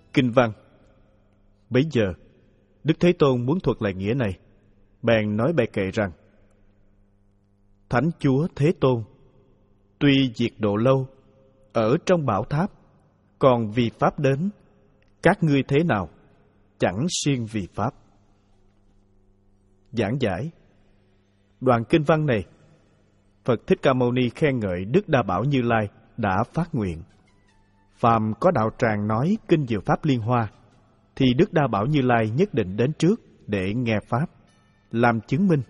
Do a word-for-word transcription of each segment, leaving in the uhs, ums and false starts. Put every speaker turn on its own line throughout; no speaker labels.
Kinh văn. Bấy giờ, Đức Thế Tôn muốn thuật lại nghĩa này, bèn nói bài kệ rằng: Thánh Chúa Thế Tôn, tuy diệt độ lâu, ở trong bảo tháp, còn vì Pháp đến, các ngươi thế nào, chẳng siêng vì Pháp. Giảng giải. Đoạn kinh văn này, Phật Thích Ca Mâu Ni khen ngợi Đức Đa Bảo Như Lai đã phát nguyện: phàm có đạo tràng nói kinh diệu Pháp Liên Hoa, thì Đức Đa Bảo Như Lai nhất định đến trước để nghe Pháp, làm chứng minh.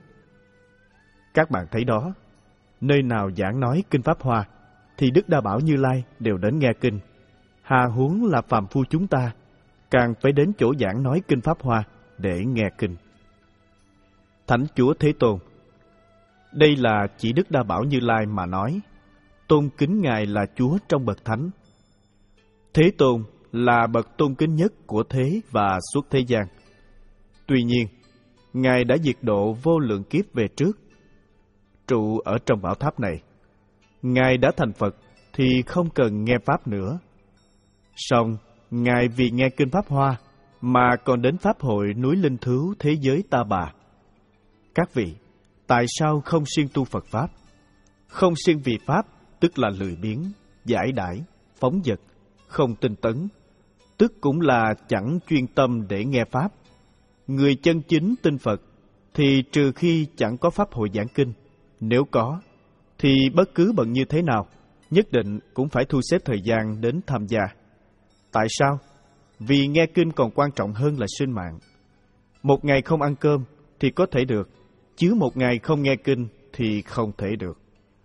Các bạn thấy đó, nơi nào giảng nói kinh Pháp Hoa, thì Đức Đa Bảo Như Lai đều đến nghe kinh. Hà huống là phàm phu chúng ta, càng phải đến chỗ giảng nói kinh Pháp Hoa để nghe kinh. Thánh Chúa Thế Tôn. Đây là chỉ Đức Đa Bảo Như Lai mà nói, tôn kính Ngài là Chúa trong bậc thánh. Thế Tôn là bậc tôn kính nhất của thế và suốt thế gian. Tuy nhiên, Ngài đã diệt độ vô lượng kiếp về trước, trụ ở trong bảo tháp này. Ngài đã thành Phật thì không cần nghe Pháp nữa. Song, Ngài vì nghe kinh Pháp Hoa mà còn đến Pháp hội núi Linh Thứu thế giới Ta Bà. Các vị, tại sao không siêng tu Phật Pháp? Không siêng vì Pháp, tức là lười biếng, giải đãi, phóng dật, không tinh tấn, tức cũng là chẳng chuyên tâm để nghe Pháp. Người chân chính tin Phật, thì trừ khi chẳng có Pháp hội giảng kinh, nếu có, thì bất cứ bận như thế nào, nhất định cũng phải thu xếp thời gian đến tham gia. Tại sao? Vì nghe kinh còn quan trọng hơn là sinh mạng. Một ngày không ăn cơm thì có thể được, chứ một ngày không nghe kinh thì không thể được.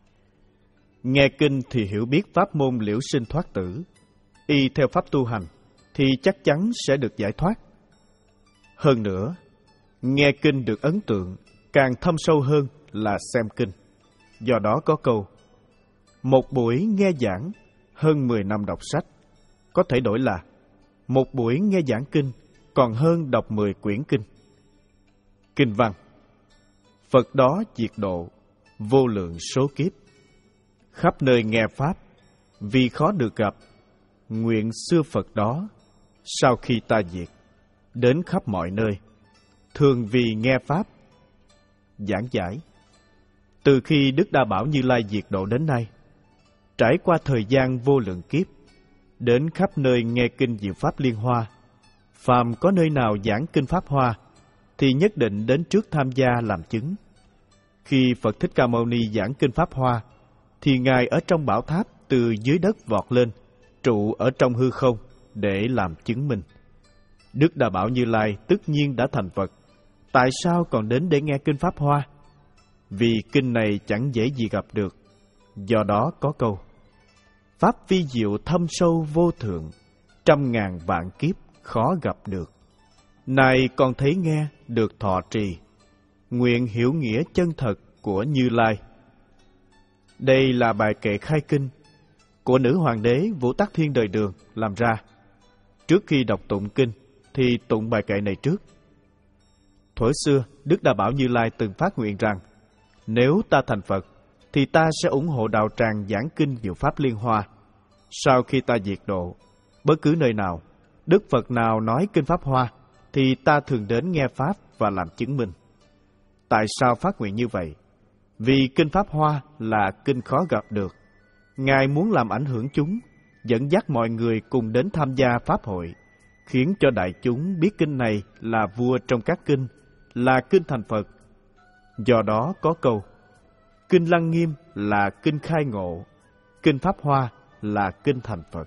Nghe kinh thì hiểu biết pháp môn liễu sinh thoát tử, y theo pháp tu hành thì chắc chắn sẽ được giải thoát. Hơn nữa, nghe kinh được ấn tượng càng thâm sâu hơn là xem kinh. Do đó có câu: một buổi nghe giảng hơn mười năm đọc sách. Có thể đổi là một buổi nghe giảng kinh còn hơn đọc mười quyển kinh. Kinh văn. Phật đó diệt độ vô lượng số kiếp, khắp nơi nghe Pháp, vì khó được gặp, nguyện xưa Phật đó, sau khi ta diệt, đến khắp mọi nơi, thường vì nghe Pháp. Giảng giải. Từ khi Đức Đa Bảo Như Lai diệt độ đến nay, trải qua thời gian vô lượng kiếp, đến khắp nơi nghe kinh diệu Pháp Liên Hoa, phàm có nơi nào giảng kinh Pháp Hoa, thì nhất định đến trước tham gia làm chứng. Khi Phật Thích Ca Mâu Ni giảng kinh Pháp Hoa, thì Ngài ở trong bảo tháp từ dưới đất vọt lên, trụ ở trong hư không để làm chứng minh. Đức Đa Bảo Như Lai tất nhiên đã thành Phật, tại sao còn đến để nghe kinh Pháp Hoa? Vì kinh này chẳng dễ gì gặp được. Do đó có câu: Pháp vi diệu thâm sâu vô thượng, trăm ngàn vạn kiếp khó gặp được. Này còn thấy nghe được thọ trì, nguyện hiểu nghĩa chân thật của Như Lai. Đây là bài kệ khai kinh của nữ hoàng đế Vũ Tắc Thiên đời Đường làm ra. Trước khi đọc tụng kinh thì tụng bài kệ này trước. Thuở xưa, Đức Đa Bảo Như Lai từng phát nguyện rằng: nếu ta thành Phật, thì ta sẽ ủng hộ đạo tràng giảng kinh diệu Pháp Liên Hoa. Sau khi ta diệt độ, bất cứ nơi nào, Đức Phật nào nói kinh Pháp Hoa, thì ta thường đến nghe Pháp và làm chứng minh. Tại sao phát nguyện như vậy? Vì kinh Pháp Hoa là kinh khó gặp được. Ngài muốn làm ảnh hưởng chúng, dẫn dắt mọi người cùng đến tham gia Pháp hội, khiến cho đại chúng biết kinh này là vua trong các kinh, là kinh thành Phật. Do đó có câu: kinh Lăng Nghiêm là kinh khai ngộ, kinh Pháp Hoa là kinh thành Phật.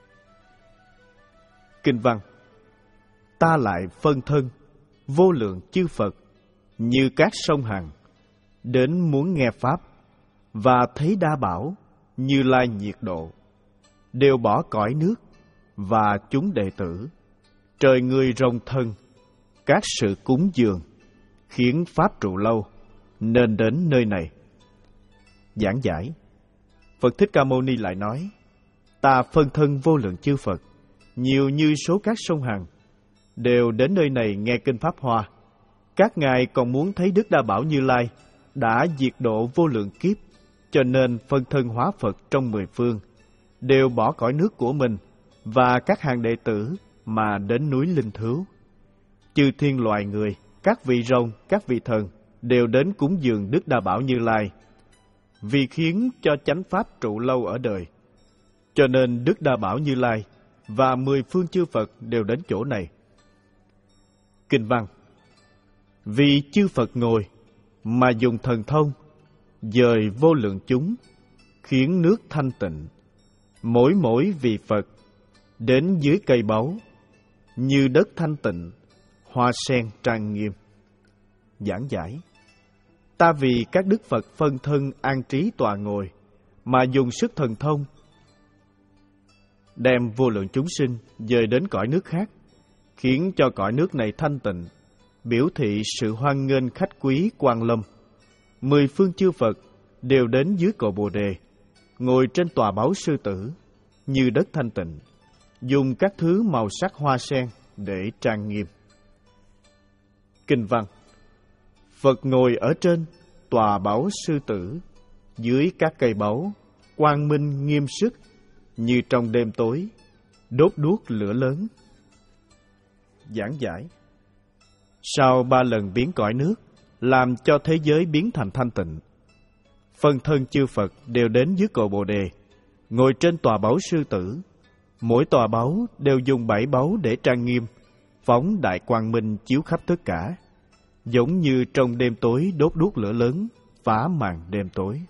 Kinh văn. Ta lại phân thân vô lượng chư Phật như các sông Hằng, đến muốn nghe Pháp, và thấy Đa Bảo Như Lai nhiệt độ, đều bỏ cõi nước và chúng đệ tử, trời người rồng thân, các sự cúng dường, khiến Pháp trụ lâu, nên đến nơi này. Giảng giải. Phật Thích Ca Mâu Ni lại nói: ta phân thân vô lượng chư Phật, nhiều như số các sông Hằng, đều đến nơi này nghe kinh Pháp Hoa. Các ngài còn muốn thấy Đức Đa Bảo Như Lai đã diệt độ vô lượng kiếp, cho nên phân thân hóa Phật trong mười phương, đều bỏ cõi nước của mình và các hàng đệ tử mà đến núi Linh Thứu. Chư thiên loài người, các vị rồng, các vị thần đều đến cúng dường Đức Đa Bảo Như Lai, vì khiến cho chánh pháp trụ lâu ở đời. Cho nên Đức Đa Bảo Như Lai và mười phương chư Phật đều đến chỗ này. Kinh văn: vì chư Phật ngồi mà dùng thần thông dời vô lượng chúng, khiến nước thanh tịnh, mỗi mỗi vị Phật đến dưới cây báu, như đất thanh tịnh, hoa sen trang nghiêm. Giảng giải: ta vì các đức Phật phân thân an trí tọa ngồi mà dùng sức thần thông đem vô lượng chúng sinh dời đến cõi nước khác, khiến cho cõi nước này thanh tịnh, biểu thị sự hoan nghênh khách quý Quan Lâm. Mười phương chư Phật đều đến dưới cội Bồ Đề, ngồi trên tòa báu sư tử, như đất thanh tịnh, dùng các thứ màu sắc hoa sen để trang nghiêm. Kinh văn: Phật ngồi ở trên tòa báu sư tử, dưới các cây báu, quang minh nghiêm sức, như trong đêm tối, đốt đuốc lửa lớn. Giảng giải: sau ba lần biến cõi nước, làm cho thế giới biến thành thanh tịnh, phân thân chư Phật đều đến dưới cội Bồ Đề, ngồi trên tòa báu sư tử. Mỗi tòa báu đều dùng bảy báu để trang nghiêm, phóng đại quang minh chiếu khắp tất cả, giống như trong đêm tối đốt đuốc lửa lớn, phá màn đêm tối.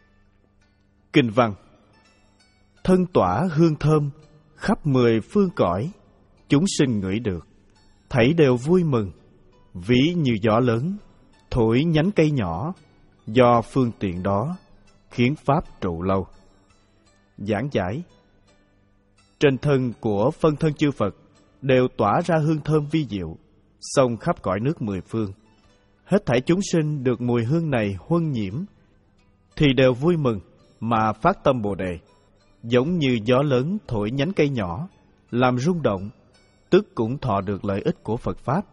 Kinh văn: thân tỏa hương thơm, khắp mười phương cõi, chúng sinh ngửi được, thảy đều vui mừng, ví như gió lớn, thổi nhánh cây nhỏ, do phương tiện đó, khiến pháp trụ lâu. Giảng giải: trên thân của phân thân chư Phật đều tỏa ra hương thơm vi diệu, xông khắp cõi nước mười phương. Hết thảy chúng sinh được mùi hương này huân nhiễm, thì đều vui mừng mà phát tâm Bồ Đề, giống như gió lớn thổi nhánh cây nhỏ, làm rung động, tức cũng thọ được lợi ích của Phật Pháp.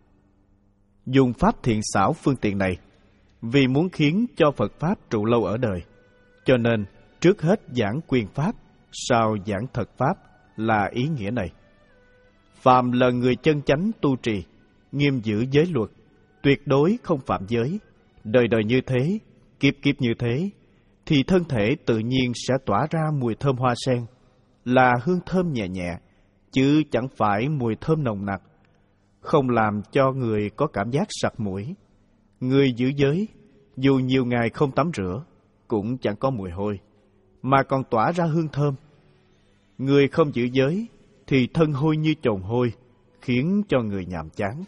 Dùng pháp thiện xảo phương tiện này, vì muốn khiến cho Phật Pháp trụ lâu ở đời, cho nên trước hết giảng quyền Pháp, sau giảng thật Pháp, là ý nghĩa này. Phàm là người chân chánh tu trì, nghiêm giữ giới luật, tuyệt đối không phạm giới, đời đời như thế, kiếp kiếp như thế, thì thân thể tự nhiên sẽ tỏa ra mùi thơm hoa sen, là hương thơm nhẹ nhẹ, chứ chẳng phải mùi thơm nồng nặc, không làm cho người có cảm giác sặc mũi. Người giữ giới, dù nhiều ngày không tắm rửa, cũng chẳng có mùi hôi, mà còn tỏa ra hương thơm. Người không giữ giới, thì thân hôi như chồn hôi, khiến cho người nhàm chán.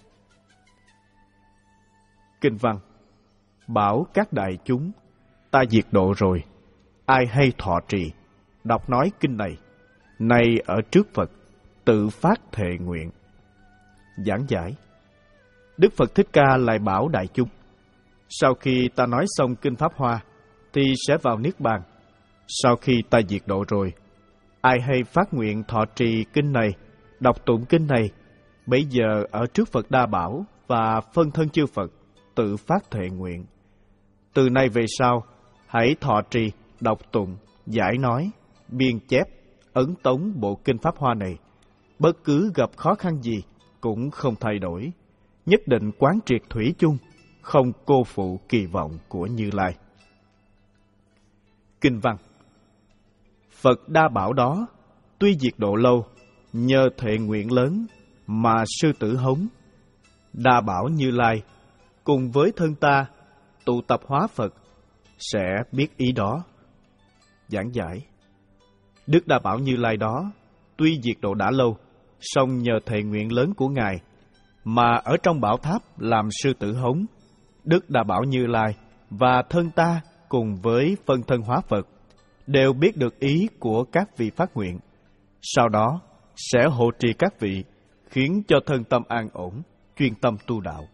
Kinh văn: bảo các đại chúng, ta diệt độ rồi, ai hay thọ trì, đọc nói kinh này, nay ở trước Phật, tự phát thệ nguyện. Giảng giải: Đức Phật Thích Ca lại bảo đại chúng, sau khi ta nói xong kinh Pháp Hoa, thì sẽ vào Niết Bàn. Sau khi ta diệt độ rồi, ai hay phát nguyện thọ trì kinh này, đọc tụng kinh này, bấy giờ ở trước Phật Đa Bảo và phân thân chư Phật, tự phát thệ nguyện. Từ nay về sau, hãy thọ trì, đọc tụng, giải nói, biên chép, ấn tống bộ kinh Pháp Hoa này. Bất cứ gặp khó khăn gì cũng không thay đổi, nhất định quán triệt thủy chung, không cô phụ kỳ vọng của Như Lai. Kinh văn: Phật Đa Bảo đó, tuy diệt độ lâu, nhờ thệ nguyện lớn mà sư tử hống. Đa Bảo Như Lai cùng với thân ta tụ tập hóa Phật, sẽ biết ý đó. Giảng giải: Đức Đa Bảo Như Lai đó, tuy diệt độ đã lâu, song nhờ thệ nguyện lớn của Ngài mà ở trong bảo tháp làm sư tử hống. Đức Đa Bảo Như Lai và thân ta cùng với phân thân hóa Phật đều biết được ý của các vị phát nguyện, sau đó sẽ hộ trì các vị, khiến cho thân tâm an ổn, chuyên tâm tu đạo.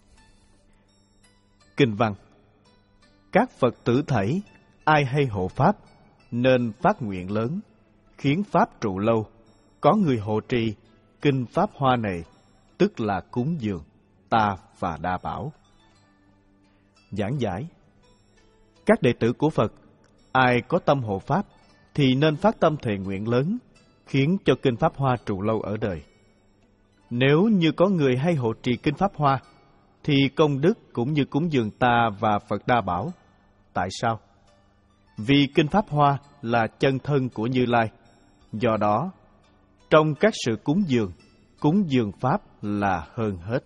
Kinh văn: các Phật tử thảy, ai hay hộ Pháp, nên phát nguyện lớn, khiến Pháp trụ lâu, có người hộ trì kinh Pháp Hoa này, tức là cúng dường ta và Đa Bảo. Giảng giải: các đệ tử của Phật, ai có tâm hộ Pháp, thì nên phát tâm thệ nguyện lớn, khiến cho kinh Pháp Hoa trụ lâu ở đời. Nếu như có người hay hộ trì Kinh Pháp Hoa, thì công đức cũng như cúng dường ta và Phật Đa Bảo. Tại sao? Vì Kinh Pháp Hoa là chân thân của Như Lai. Do đó, trong các sự cúng dường, cúng dường Pháp là hơn hết.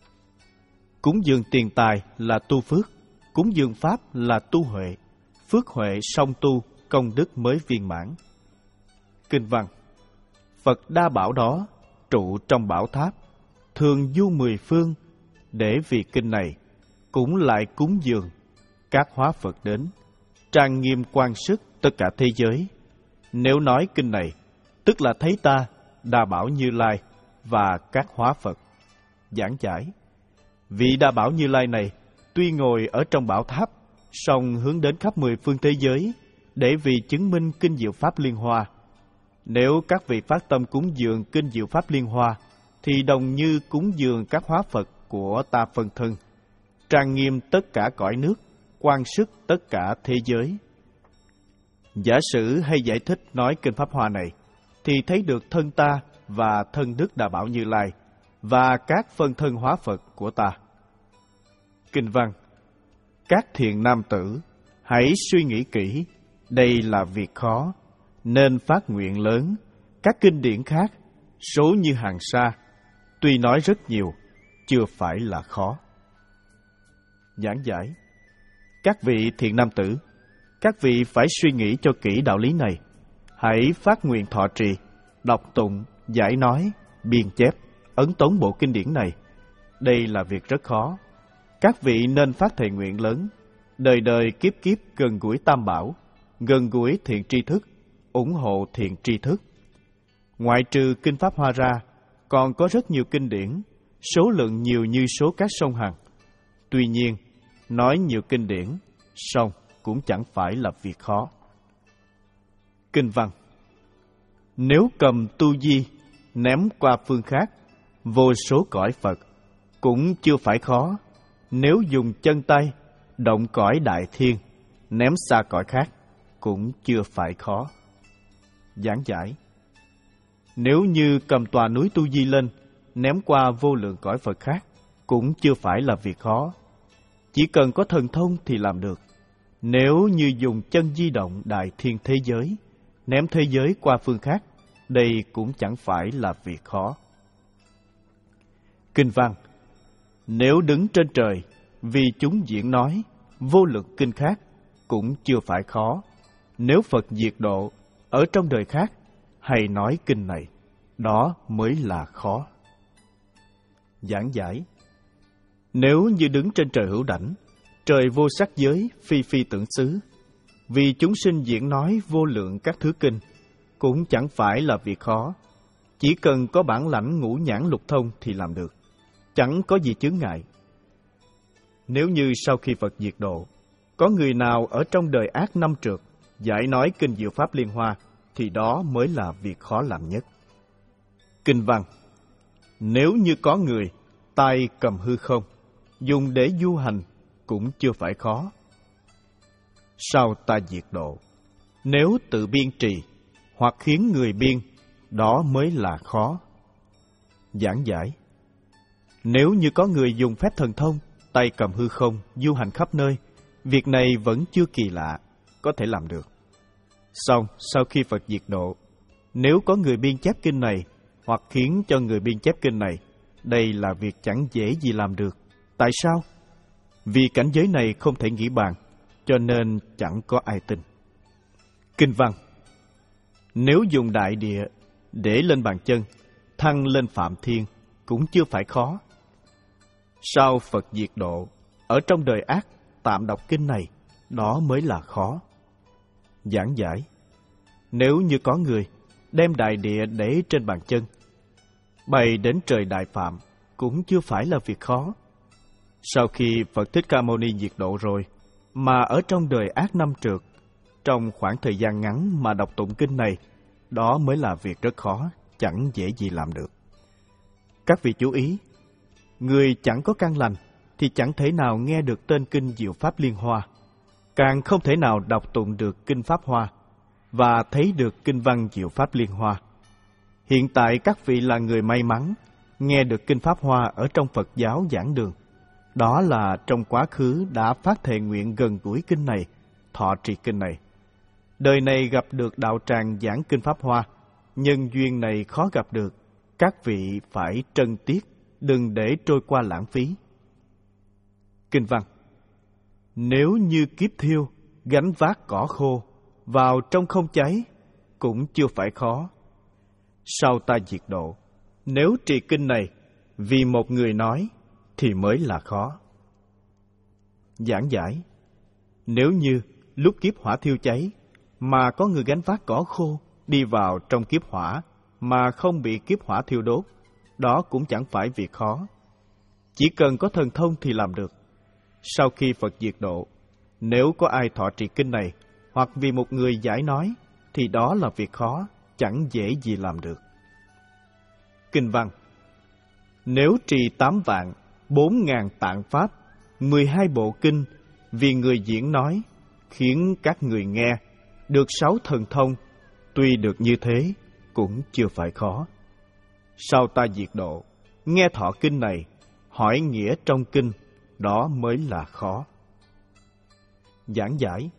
Cúng dường tiền tài là tu phước, cúng dường Pháp là tu huệ. Phước huệ song tu, công đức mới viên mãn. Kinh văn: Phật Đa Bảo đó trụ trong bảo tháp, thường du mười phương, để vì kinh này cũng lại cúng dường các hóa Phật đến, trang nghiêm quan sức tất cả thế giới. Nếu nói kinh này, tức là thấy ta, Đa Bảo Như Lai và các hóa Phật. Giảng giải: vị Đa Bảo Như Lai này tuy ngồi ở trong bảo tháp, song hướng đến khắp mười phương thế giới, để vì chứng minh kinh diệu Pháp Liên Hoa. Nếu các vị phát tâm cúng dường kinh diệu Pháp Liên Hoa, thì đồng như cúng dường các hóa Phật của ta phân thân, trang nghiêm tất cả cõi nước, quan sức tất cả thế giới. Giả sử hay giải thích nói kinh Pháp Hoa này, thì thấy được thân ta và thân Đức Đa Bảo Như Lai và các phân thân hóa Phật của ta. Kinh văn: Các thiện nam tử, hãy suy nghĩ kỹ, đây là việc khó, nên phát nguyện lớn. Các kinh điển khác, số như hàng sa, tuy nói rất nhiều, chưa phải là khó. Giảng giải: Các vị thiện nam tử, các vị phải suy nghĩ cho kỹ đạo lý này. Hãy phát nguyện thọ trì, đọc tụng, giải nói, biên chép, ấn tống bộ kinh điển này. Đây là việc rất khó. Các vị nên phát thệ nguyện lớn, đời đời kiếp kiếp gần gũi Tam Bảo, gần gũi thiện tri thức, ủng hộ thiện tri thức. Ngoại trừ kinh Pháp Hoa ra, còn có rất nhiều kinh điển, số lượng nhiều như số các sông Hằng. Tuy nhiên, nói nhiều kinh điển, song cũng chẳng phải là việc khó. Kinh văn: Nếu cầm tu di, ném qua phương khác, vô số cõi Phật, cũng chưa phải khó. Nếu dùng chân tay, động cõi đại thiên, ném xa cõi khác, cũng chưa phải khó. Giảng giải: Nếu như cầm tòa núi Tu Di lên, ném qua vô lượng cõi Phật khác, cũng chưa phải là việc khó. Chỉ cần có thần thông thì làm được. Nếu như dùng chân di động đại thiên thế giới, ném thế giới qua phương khác, đây cũng chẳng phải là việc khó. Kinh văn: Nếu đứng trên trời, vì chúng diễn nói, vô lượng kinh khác, cũng chưa phải khó. Nếu Phật diệt độ, ở trong đời khác, hay nói kinh này, đó mới là khó. Giảng giải: Nếu như đứng trên trời hữu đảnh, trời vô sắc giới, phi phi tưởng xứ, vì chúng sinh diễn nói vô lượng các thứ kinh, cũng chẳng phải là việc khó. Chỉ cần có bản lãnh ngũ nhãn lục thông thì làm được, chẳng có gì chướng ngại. Nếu như sau khi Phật diệt độ, có người nào ở trong đời ác năm trượt, giải nói kinh diệu Pháp Liên Hoa, thì đó mới là việc khó làm nhất. Kinh văn: Nếu như có người, tay cầm hư không, dùng để du hành, cũng chưa phải khó. Sau ta diệt độ, nếu tự biên trì, hoặc khiến người biên, đó mới là khó. Giảng giải: Nếu như có người dùng phép thần thông, tay cầm hư không, du hành khắp nơi, việc này vẫn chưa kỳ lạ, có thể làm được. Xong, sau khi Phật diệt độ, nếu có người biên chép kinh này, hoặc khiến cho người biên chép kinh này, đây là việc chẳng dễ gì làm được. Tại sao? Vì cảnh giới này không thể nghĩ bàn, cho nên chẳng có ai tin. Kinh văn: Nếu dùng đại địa để lên bàn chân, thăng lên phạm thiên, cũng chưa phải khó. Sau Phật diệt độ, ở trong đời ác, tạm đọc kinh này, đó mới là khó. Giảng giải: Nếu như có người đem đại địa để trên bàn chân, bay đến trời Đại Phạm, cũng chưa phải là việc khó. Sau khi Phật Thích Ca Mâu Ni diệt độ rồi, mà ở trong đời ác năm trượt, trong khoảng thời gian ngắn mà đọc tụng kinh này, đó mới là việc rất khó, chẳng dễ gì làm được. Các vị chú ý, người chẳng có căn lành thì chẳng thể nào nghe được tên kinh Diệu Pháp Liên Hoa, càng không thể nào đọc tụng được kinh Pháp Hoa và thấy được kinh văn Diệu Pháp Liên Hoa. Hiện tại các vị là người may mắn, nghe được kinh Pháp Hoa ở trong Phật giáo giảng đường. Đó là trong quá khứ đã phát thệ nguyện gần gũi kinh này, thọ trì kinh này. Đời này gặp được đạo tràng giảng kinh Pháp Hoa, nhân duyên này khó gặp được, các vị phải trân tiếc, đừng để trôi qua lãng phí. Kinh văn: nếu như kiếp thiêu, gánh vác cỏ khô, vào trong không cháy, cũng chưa phải khó. Sau ta diệt độ, nếu trì kinh này, vì một người nói, thì mới là khó. Giảng giải: nếu như lúc kiếp hỏa thiêu cháy, mà có người gánh vác cỏ khô đi vào trong kiếp hỏa, mà không bị kiếp hỏa thiêu đốt, đó cũng chẳng phải việc khó. Chỉ cần có thần thông thì làm được. Sau khi Phật diệt độ, nếu có ai thọ trì kinh này, hoặc vì một người giải nói, thì đó là việc khó, chẳng dễ gì làm được. Kinh văn: nếu trì tám vạn, bốn ngàn tạng pháp, mười hai bộ kinh, vì người diễn nói, khiến các người nghe, được sáu thần thông, tuy được như thế, cũng chưa phải khó. Sau ta diệt độ, nghe thọ kinh này, hỏi nghĩa trong kinh, đó mới là khó. Giảng giải: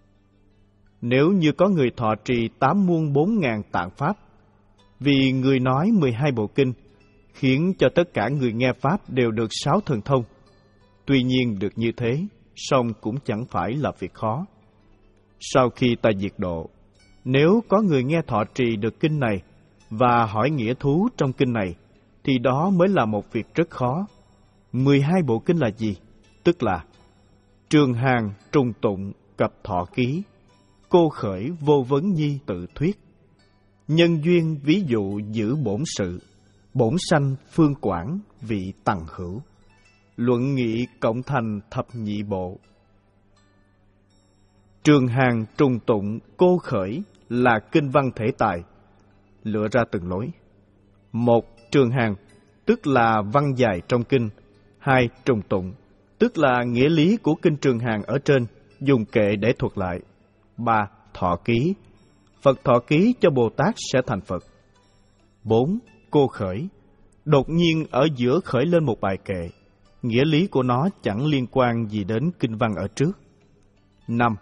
nếu như có người thọ trì tám muôn bốn ngàn tạng pháp, vì người nói mười hai bộ kinh, khiến cho tất cả người nghe pháp đều được sáu thần thông. Tuy nhiên được như thế, song cũng chẳng phải là việc khó. Sau khi ta diệt độ, nếu có người nghe thọ trì được kinh này và hỏi nghĩa thú trong kinh này, thì đó mới là một việc rất khó. mười hai bộ kinh là gì? Tức là Trường Hàng, Trùng Tụng, Cập Thọ Ký, Cô Khởi, Vô Vấn Nhi Tự Thuyết, Nhân Duyên ví dụ giữ bổn sự, Bổn Sanh Phương Quảng vị Tằng Hữu, Luận Nghị cộng thành thập nhị bộ. Trường Hàng, Trùng Tụng, Cô Khởi là kinh văn thể tài, lựa ra từng lối. Một, Trường Hàng, tức là văn dài trong kinh. Hai, Trùng Tụng, tức là nghĩa lý của kinh Trường Hàng ở trên, dùng kệ để thuật lại. Ba, Thọ Ký, Phật thọ ký cho Bồ Tát sẽ thành Phật. Bốn, Cô Khởi, đột nhiên ở giữa khởi lên một bài kệ, nghĩa lý của nó chẳng liên quan gì đến kinh văn ở trước. Năm,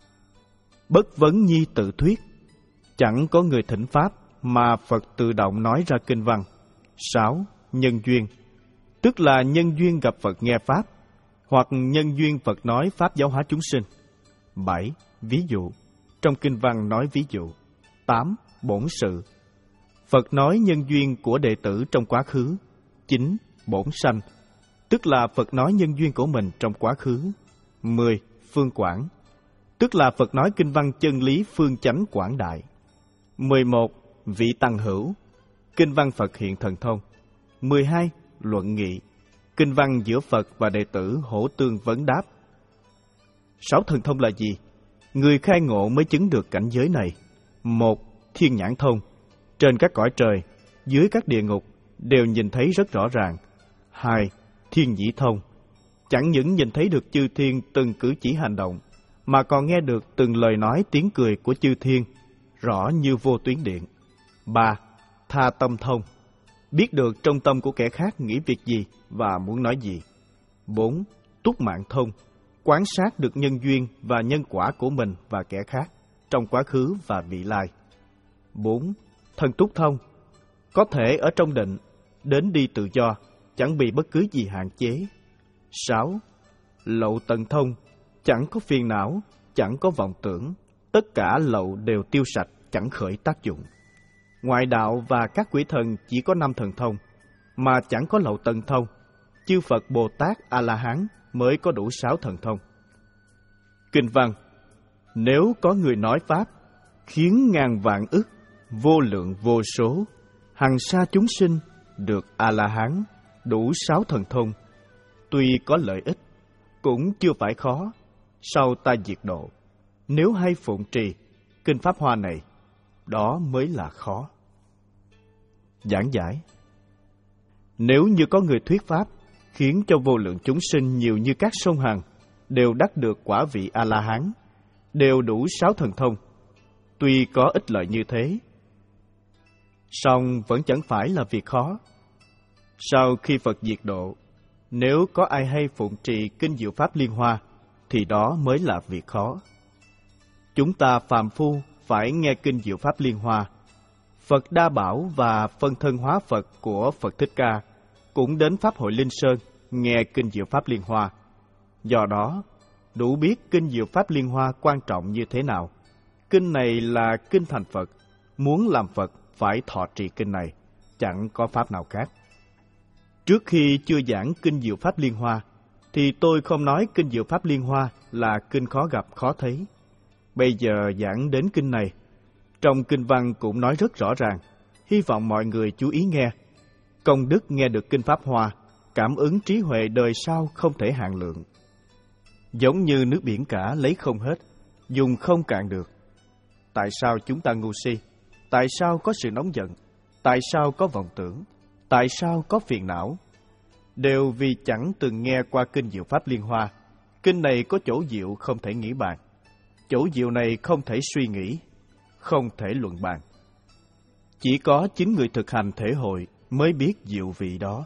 Bất Vấn Nhi Tự Thuyết, chẳng có người thỉnh pháp mà Phật tự động nói ra kinh văn. Sáu, Nhân Duyên, tức là nhân duyên gặp Phật nghe pháp, hoặc nhân duyên Phật nói pháp giáo hóa chúng sinh. Bảy, Ví dụ, trong kinh văn nói ví dụ. Tám, Bổn sự, Phật nói nhân duyên của đệ tử trong quá khứ. Chín, Bổn sanh, tức là Phật nói nhân duyên của mình trong quá khứ. Mười, Phương quảng, tức là Phật nói kinh văn chân lý phương chánh quảng đại. Mười một, Vị tăng hữu, kinh văn Phật hiện thần thông. Mười hai, Luận nghị, kinh văn giữa Phật và đệ tử hỗ tương vấn đáp. Sáu thần thông là gì? Người khai ngộ mới chứng được cảnh giới này. Một, Thiên nhãn thông, trên các cõi trời, dưới các địa ngục đều nhìn thấy rất rõ ràng. Hai, Thiên nhĩ thông, chẳng những nhìn thấy được chư thiên từng cử chỉ hành động, mà còn nghe được từng lời nói tiếng cười của chư thiên, rõ như vô tuyến điện. Ba, Tha tâm thông, biết được trong tâm của kẻ khác nghĩ việc gì và muốn nói gì. Bốn, Túc mạng thông, quan sát được nhân duyên và nhân quả của mình và kẻ khác, trong quá khứ và vị lai. Bốn, Thân túc thông, có thể ở trong định, đến đi tự do, chẳng bị bất cứ gì hạn chế. Sáu, Lậu tận thông, chẳng có phiền não, chẳng có vọng tưởng, tất cả lậu đều tiêu sạch, chẳng khởi tác dụng. Ngoại đạo và các quỷ thần chỉ có năm thần thông, mà chẳng có lậu tận thông. Chư Phật Bồ Tát A-la-hán mới có đủ sáu thần thông. Kinh văn: nếu có người nói pháp, khiến ngàn vạn ức, vô lượng vô số, hằng sa chúng sinh, được A-la-hán, đủ sáu thần thông. Tuy có lợi ích, cũng chưa phải khó. Sau ta diệt độ, nếu hay phụng trì kinh Pháp Hoa này, đó mới là khó. Giảng giải: nếu như có người thuyết pháp, khiến cho vô lượng chúng sinh nhiều như các sông Hằng, đều đắc được quả vị A-la-hán, đều đủ sáu thần thông. Tuy có ích lợi như thế, song vẫn chẳng phải là việc khó. Sau khi Phật diệt độ, nếu có ai hay phụng trì kinh Diệu Pháp Liên Hoa, thì đó mới là việc khó. Chúng ta phàm phu phải nghe kinh Diệu Pháp Liên Hoa. Phật Đa Bảo và phân thân hóa Phật của Phật Thích Ca cũng đến Pháp hội Linh Sơn nghe kinh Diệu Pháp Liên Hoa. Do đó, đủ biết kinh Diệu Pháp Liên Hoa quan trọng như thế nào. Kinh này là kinh thành Phật, muốn làm Phật phải thọ trì kinh này, chẳng có pháp nào khác. Trước khi chưa giảng kinh Diệu Pháp Liên Hoa, thì tôi không nói kinh Diệu Pháp Liên Hoa là kinh khó gặp khó thấy. Bây giờ giảng đến kinh này, trong kinh văn cũng nói rất rõ ràng, hy vọng mọi người chú ý nghe. Công đức nghe được kinh Pháp Hoa, cảm ứng trí huệ đời sau không thể hạn lượng. Giống như nước biển cả lấy không hết, dùng không cạn được. Tại sao chúng ta ngu si? Tại sao có sự nóng giận? Tại sao có vọng tưởng? Tại sao có phiền não? Đều vì chẳng từng nghe qua kinh Diệu Pháp Liên Hoa. Kinh này có chỗ diệu không thể nghĩ bàn. Chỗ diệu này không thể suy nghĩ, không thể luận bàn. Chỉ có chính người thực hành thể hội mới biết diệu vị đó.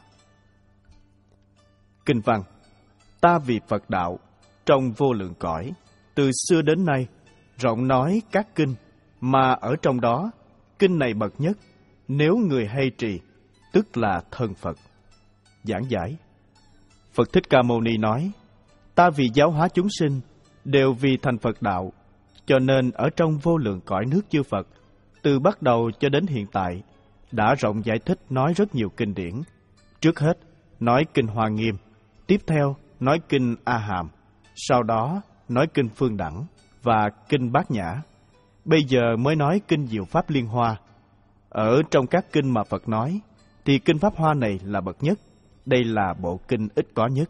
Kinh văn: Ta vì Phật đạo, trong vô lượng cõi, từ xưa đến nay, rộng nói các kinh, mà ở trong đó, kinh này bậc nhất, nếu người hay trì, tức là thân Phật. Giảng giải: Phật Thích Ca Mâu Ni nói, ta vì giáo hóa chúng sinh, đều vì thành Phật đạo, cho nên ở trong vô lượng cõi nước chư Phật, từ bắt đầu cho đến hiện tại, đã rộng giải thích nói rất nhiều kinh điển. Trước hết, nói kinh Hoa Nghiêm, tiếp theo, nói kinh A Hàm, sau đó, nói kinh Phương Đẳng và kinh Bát Nhã. Bây giờ mới nói kinh Diệu Pháp Liên Hoa. Ở trong các kinh mà Phật nói, thì kinh Pháp Hoa này là bậc nhất, đây là bộ kinh ít có nhất.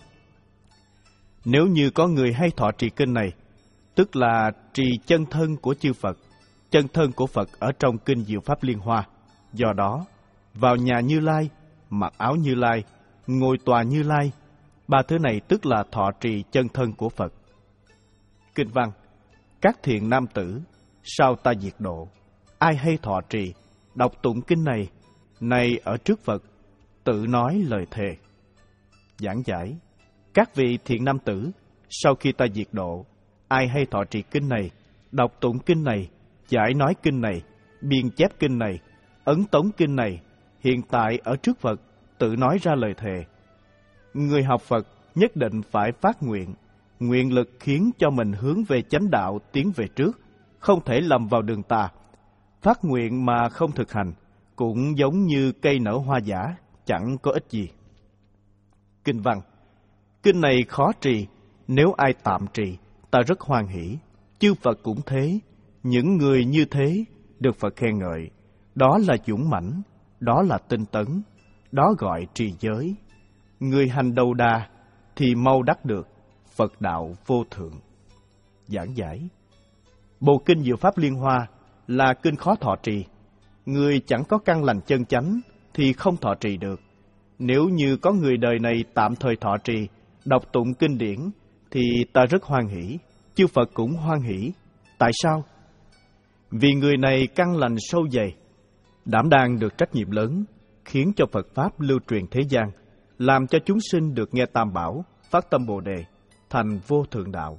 Nếu như có người hay thọ trì kinh này, tức là trì chân thân của chư Phật, chân thân của Phật ở trong kinh Diệu Pháp Liên Hoa. Do đó, vào nhà Như Lai, mặc áo Như Lai, ngồi tòa Như Lai, ba thứ này tức là thọ trì chân thân của Phật. Kinh văn: Các thiện nam tử, sau ta diệt độ, ai hay thọ trì, đọc tụng kinh này, này ở trước Phật, tự nói lời thề. Giảng giải: Các vị thiện nam tử, sau khi ta diệt độ, ai hay thọ trì kinh này, đọc tụng kinh này, giải nói kinh này, biên chép kinh này, ấn tống kinh này, hiện tại ở trước Phật, tự nói ra lời thề. Người học Phật nhất định phải phát nguyện, nguyện lực khiến cho mình hướng về chánh đạo tiến về trước, không thể lầm vào đường tà. Phát nguyện mà không thực hành, cũng giống như cây nở hoa giả, chẳng có ích gì. Kinh văn: Kinh này khó trì, nếu ai tạm trì, ta rất hoan hỷ. Chư Phật cũng thế, những người như thế được Phật khen ngợi. Đó là dũng mãnh, đó là tinh tấn, đó gọi trì giới. Người hành đầu đà thì mau đắc được Phật đạo vô thượng. Giảng giải: Bộ kinh Diệu Pháp Liên Hoa là kinh khó thọ trì. Người chẳng có căn lành chân chánh thì không thọ trì được. Nếu như có người đời này tạm thời thọ trì, đọc tụng kinh điển, thì ta rất hoan hỷ, chư Phật cũng hoan hỷ. Tại sao? Vì người này căn lành sâu dày, đảm đang được trách nhiệm lớn, khiến cho Phật Pháp lưu truyền thế gian, làm cho chúng sinh được nghe Tam Bảo, phát tâm Bồ Đề, thành vô thượng đạo.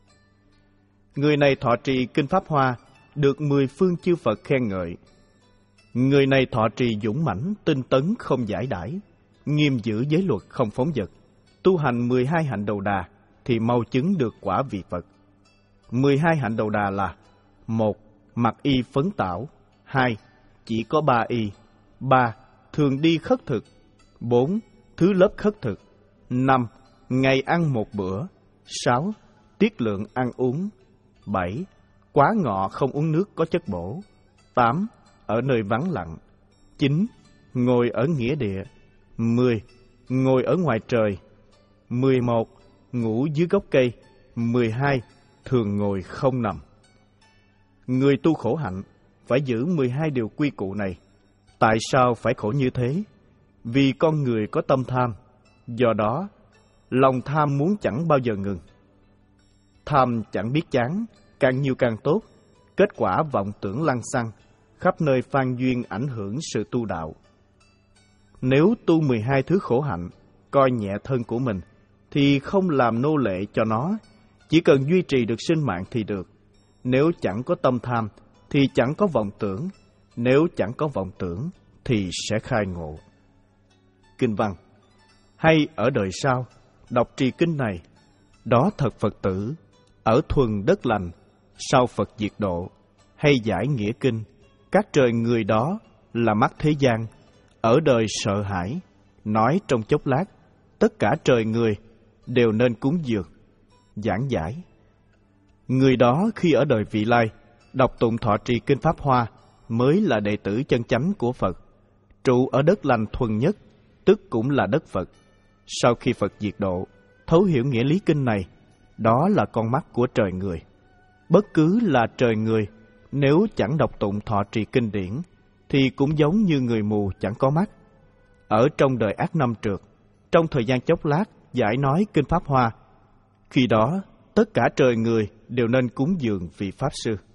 Người này thọ trì kinh Pháp Hoa, được mười phương chư Phật khen ngợi. Người này thọ trì dũng mãnh, tinh tấn không giải đãi, nghiêm giữ giới luật không phóng dật, tu hành mười hai hạnh đầu đà, thì mau chứng được quả vị Phật. Mười hai hạnh đầu đà là: một. Mặc y phấn tảo. Hai. Chỉ có ba y. Ba. Thường đi khất thực. Bốn. Thứ lớp khất thực. Năm. Ngày ăn một bữa. Sáu. Tiết lượng ăn uống. Bảy. Quá ngọ không uống nước có chất bổ. Tám. Ở nơi vắng lặng. Chín. Ngồi ở nghĩa địa. Mười. Ngồi ở ngoài trời. Mười một. Ngủ dưới gốc cây. Mười hai. Thường ngồi không nằm. Người tu khổ hạnh phải giữ mười hai điều quy củ này. Tại sao phải khổ như thế? Vì con người có tâm tham. Do đó, lòng tham muốn chẳng bao giờ ngừng. Tham chẳng biết chán, càng nhiều càng tốt. Kết quả vọng tưởng lăng xăng, khắp nơi phan duyên ảnh hưởng sự tu đạo. Nếu tu mười hai thứ khổ hạnh, coi nhẹ thân của mình, thì không làm nô lệ cho nó, chỉ cần duy trì được sinh mạng thì được. Nếu chẳng có tâm tham, thì chẳng có vọng tưởng. Nếu chẳng có vọng tưởng, thì sẽ khai ngộ. Kinh văn: hay ở đời sau, đọc trì kinh này, đó thật Phật tử, ở thuần đất lành, sau Phật diệt độ, hay giải nghĩa kinh, các trời người đó là mắt thế gian, ở đời sợ hãi, nói trong chốc lát, tất cả trời người đều nên cúng dường, giảng giải. Người đó khi ở đời vị lai, đọc tụng thọ trì kinh Pháp Hoa, mới là đệ tử chân chánh của Phật, trụ ở đất lành thuần nhất, tức cũng là đất Phật. Sau khi Phật diệt độ, thấu hiểu nghĩa lý kinh này, đó là con mắt của trời người. Bất cứ là trời người, nếu chẳng đọc tụng thọ trì kinh điển, thì cũng giống như người mù chẳng có mắt. Ở trong đời ác năm trượt, trong thời gian chốc lát giải nói kinh Pháp Hoa, khi đó tất cả trời người đều nên cúng dường vị Pháp Sư.